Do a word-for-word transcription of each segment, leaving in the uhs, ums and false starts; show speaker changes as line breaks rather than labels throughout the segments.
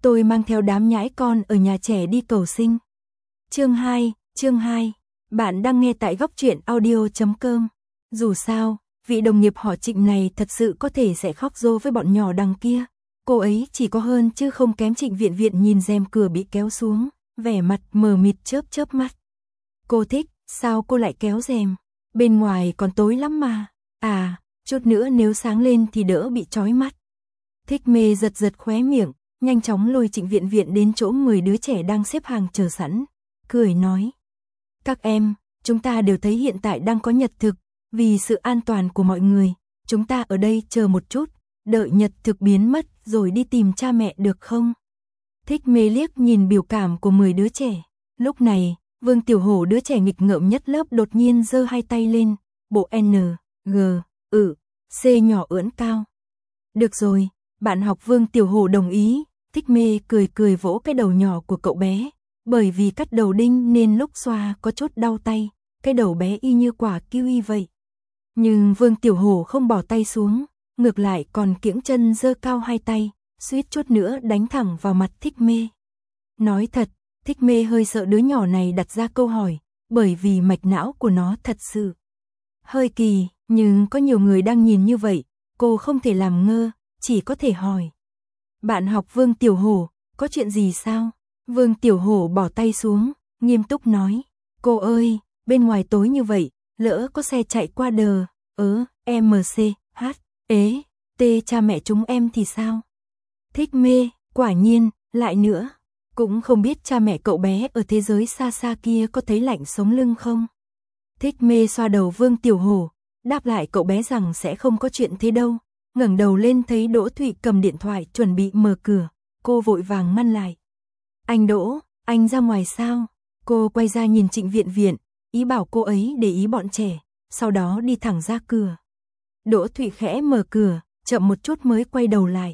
tôi mang theo đám nhãi con ở nhà trẻ đi cầu sinh. Chương hai, chương hai. Bạn đang nghe tại góc truyện audio chấm com. Dù sao, vị đồng nghiệp họ Trịnh này thật sự có thể sẽ khóc rô với bọn nhỏ đằng kia. Cô ấy chỉ có hơn chứ không kém Trịnh Viện Viện nhìn rèm cửa bị kéo xuống, vẻ mặt mờ mịt chớp chớp mắt. Cô thích, sao cô lại kéo rèm? Bên ngoài còn tối lắm mà. À, chút nữa nếu sáng lên thì đỡ bị chói mắt. Thích Mê giật giật khóe miệng, nhanh chóng lôi Trịnh Viện Viện đến chỗ mười đứa trẻ đang xếp hàng chờ sẵn, cười nói. Các em, chúng ta đều thấy hiện tại đang có nhật thực, vì sự an toàn của mọi người, chúng ta ở đây chờ một chút, đợi nhật thực biến mất rồi đi tìm cha mẹ được không? Thích Mê liếc nhìn biểu cảm của mười đứa trẻ. Lúc này, Vương Tiểu Hổ đứa trẻ nghịch ngợm nhất lớp đột nhiên giơ hai tay lên, bộ N, G, ừ, C nhỏ ưỡn cao. Được rồi, bạn học Vương Tiểu Hổ đồng ý. Thích Mê cười cười vỗ cái đầu nhỏ của cậu bé, bởi vì cắt đầu đinh nên lúc xoa có chút đau tay, cái đầu bé y như quả kiwi vậy. Nhưng Vương Tiểu Hổ không bỏ tay xuống, ngược lại còn kiễng chân giơ cao hai tay, suýt chút nữa đánh thẳng vào mặt Thích Mê. Nói thật, Thích Mê hơi sợ đứa nhỏ này đặt ra câu hỏi, bởi vì mạch não của nó thật sự hơi kỳ, nhưng có nhiều người đang nhìn như vậy, cô không thể làm ngơ, chỉ có thể hỏi. Bạn học Vương Tiểu Hổ, có chuyện gì sao? Vương Tiểu Hổ bỏ tay xuống, nghiêm túc nói. Cô ơi, bên ngoài tối như vậy, lỡ có xe chạy qua đờ, ớ, M C, H, ế, T cha mẹ chúng em thì sao? Thích Mê, quả nhiên, lại nữa. Cũng không biết cha mẹ cậu bé ở thế giới xa xa kia có thấy lạnh sống lưng không? Thích Mê xoa đầu Vương Tiểu Hổ, đáp lại cậu bé rằng sẽ không có chuyện thế đâu. Ngẩng đầu lên thấy Đỗ Thụy cầm điện thoại chuẩn bị mở cửa, cô vội vàng ngăn lại. Anh Đỗ, anh ra ngoài sao? Cô quay ra nhìn Trịnh Viện Viện, ý bảo cô ấy để ý bọn trẻ, sau đó đi thẳng ra cửa. Đỗ Thụy khẽ mở cửa, chậm một chút mới quay đầu lại.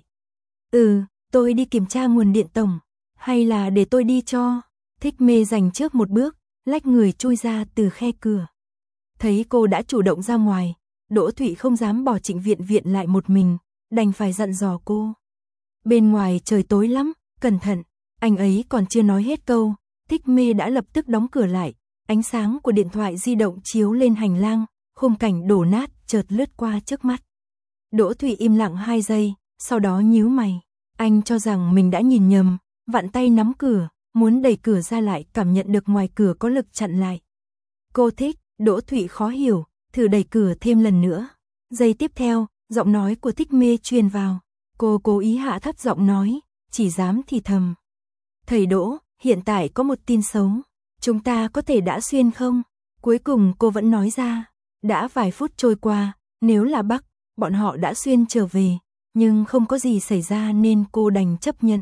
Ừ, tôi đi kiểm tra nguồn điện tổng, hay là để tôi đi cho? Thích Mê giành trước một bước, lách người chui ra từ khe cửa. Thấy cô đã chủ động ra ngoài, Đỗ Thụy không dám bỏ Trịnh Viện Viện lại một mình, đành phải dặn dò cô. Bên ngoài trời tối lắm, cẩn thận. Anh ấy còn chưa nói hết câu, Thích Mê đã lập tức đóng cửa lại, ánh sáng của điện thoại di động chiếu lên hành lang, khung cảnh đổ nát chợt lướt qua trước mắt. Đỗ Thụy im lặng hai giây, sau đó nhíu mày. Anh cho rằng mình đã nhìn nhầm, vặn tay nắm cửa, muốn đẩy cửa ra lại cảm nhận được ngoài cửa có lực chặn lại. Cô thích, Đỗ Thụy khó hiểu, thử đẩy cửa thêm lần nữa. Giây tiếp theo, giọng nói của Thích Mê truyền vào. Cô cố ý hạ thấp giọng nói, chỉ dám thì thầm. Thầy Đỗ, hiện tại có một tin xấu. Chúng ta có thể đã xuyên không? Cuối cùng cô vẫn nói ra. Đã vài phút trôi qua, nếu là Bắc, bọn họ đã xuyên trở về. Nhưng không có gì xảy ra nên cô đành chấp nhận.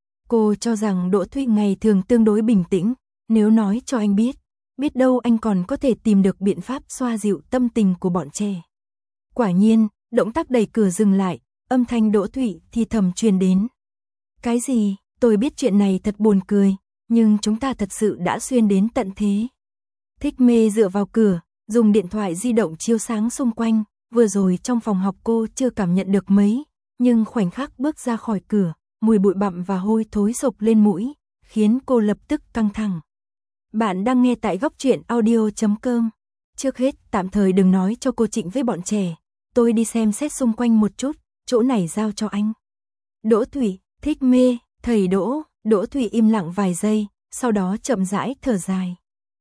Cô cho rằng Đỗ Thụy ngày thường tương đối bình tĩnh. Nếu nói cho anh biết, biết đâu anh còn có thể tìm được biện pháp xoa dịu tâm tình của bọn trẻ. Quả nhiên, động tác đẩy cửa dừng lại, âm thanh Đỗ Thụy thì thầm truyền đến. Cái gì? Tôi biết chuyện này thật buồn cười, nhưng chúng ta thật sự đã xuyên đến tận thế. Thích Mê dựa vào cửa, dùng điện thoại di động chiếu sáng xung quanh, vừa rồi trong phòng học cô chưa cảm nhận được mấy, nhưng khoảnh khắc bước ra khỏi cửa, mùi bụi bặm và hôi thối sộc lên mũi, khiến cô lập tức căng thẳng. Bạn đang nghe tại góc truyện audio chấm com. Trước hết, tạm thời đừng nói cho cô Trịnh với bọn trẻ, tôi đi xem xét xung quanh một chút, chỗ này giao cho anh. Đỗ Thụy, Thích Mê, thầy Đỗ, Đỗ Thụy im lặng vài giây, sau đó chậm rãi thở dài.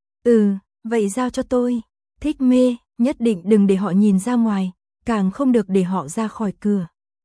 Ừ, vậy giao cho tôi. Thích Mê, nhất định đừng để họ nhìn ra ngoài, càng không được để họ ra khỏi cửa.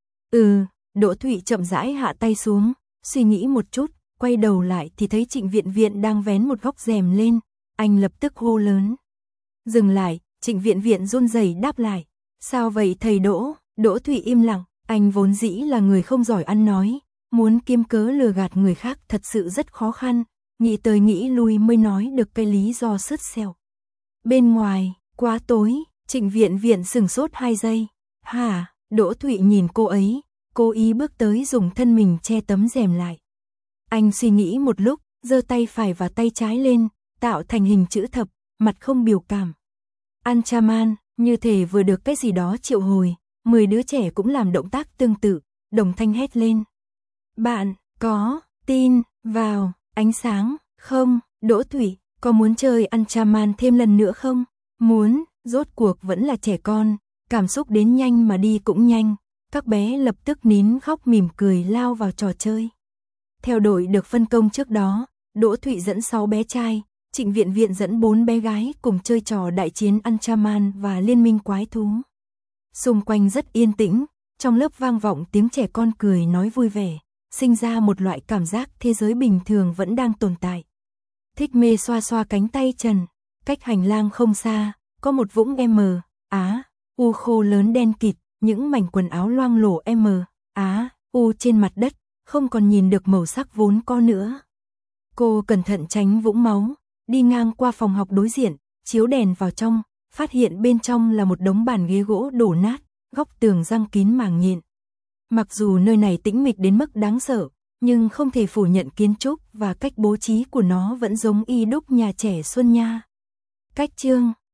Ừ, Đỗ Thụy chậm rãi hạ tay xuống, suy nghĩ một chút, quay đầu lại thì thấy Trịnh Viện Viện đang vén một góc rèm lên, anh lập tức hô lớn. Dừng lại, Trịnh Viện Viện run rẩy đáp lại. Sao vậy thầy Đỗ? Đỗ Thụy im lặng, anh vốn dĩ là người không giỏi ăn nói, muốn kiếm cớ lừa gạt người khác thật sự rất khó khăn, nghĩ tới nghĩ lui mới nói được cái lý do sứt sẹo. Bên ngoài, quá tối, Trịnh Viện Viện sừng sốt hai giây. Hả? Đỗ Thụy nhìn cô ấy, cố ý bước tới dùng thân mình che tấm rèm lại. Anh suy nghĩ một lúc, giơ tay phải và tay trái lên, tạo thành hình chữ thập, mặt không biểu cảm. Anchaman, như thể vừa được cái gì đó triệu hồi, mười đứa trẻ cũng làm động tác tương tự, đồng thanh hét lên. Bạn, Có, tin, vào, ánh sáng, không, Đỗ Thụy, có muốn chơi Anchaman thêm lần nữa không? Muốn, rốt cuộc vẫn là trẻ con, cảm xúc đến nhanh mà đi cũng nhanh, các bé lập tức nín khóc mỉm cười lao vào trò chơi. Theo đội được phân công trước đó, Đỗ Thụy dẫn sáu bé trai, Trịnh Viện Viện dẫn bốn bé gái cùng chơi trò đại chiến Anchaman và liên minh quái thú. Xung quanh rất yên tĩnh, trong lớp vang vọng tiếng trẻ con cười nói vui vẻ, sinh ra một loại cảm giác thế giới bình thường vẫn đang tồn tại. Thích Mê xoa xoa cánh tay Trần, cách hành lang không xa, có một vũng M, Á, U khô lớn đen kịt, những mảnh quần áo loang lổ M, Á, U trên mặt đất, không còn nhìn được màu sắc vốn có nữa. Cô cẩn thận tránh vũng máu, đi ngang qua phòng học đối diện, chiếu đèn vào trong, phát hiện bên trong là một đống bàn ghế gỗ đổ nát, góc tường răng kín màng nhện. Mặc dù nơi này tĩnh mịch đến mức đáng sợ, nhưng không thể phủ nhận kiến trúc và cách bố trí của nó vẫn giống y đúc nhà trẻ Xuân Nha. Cách chương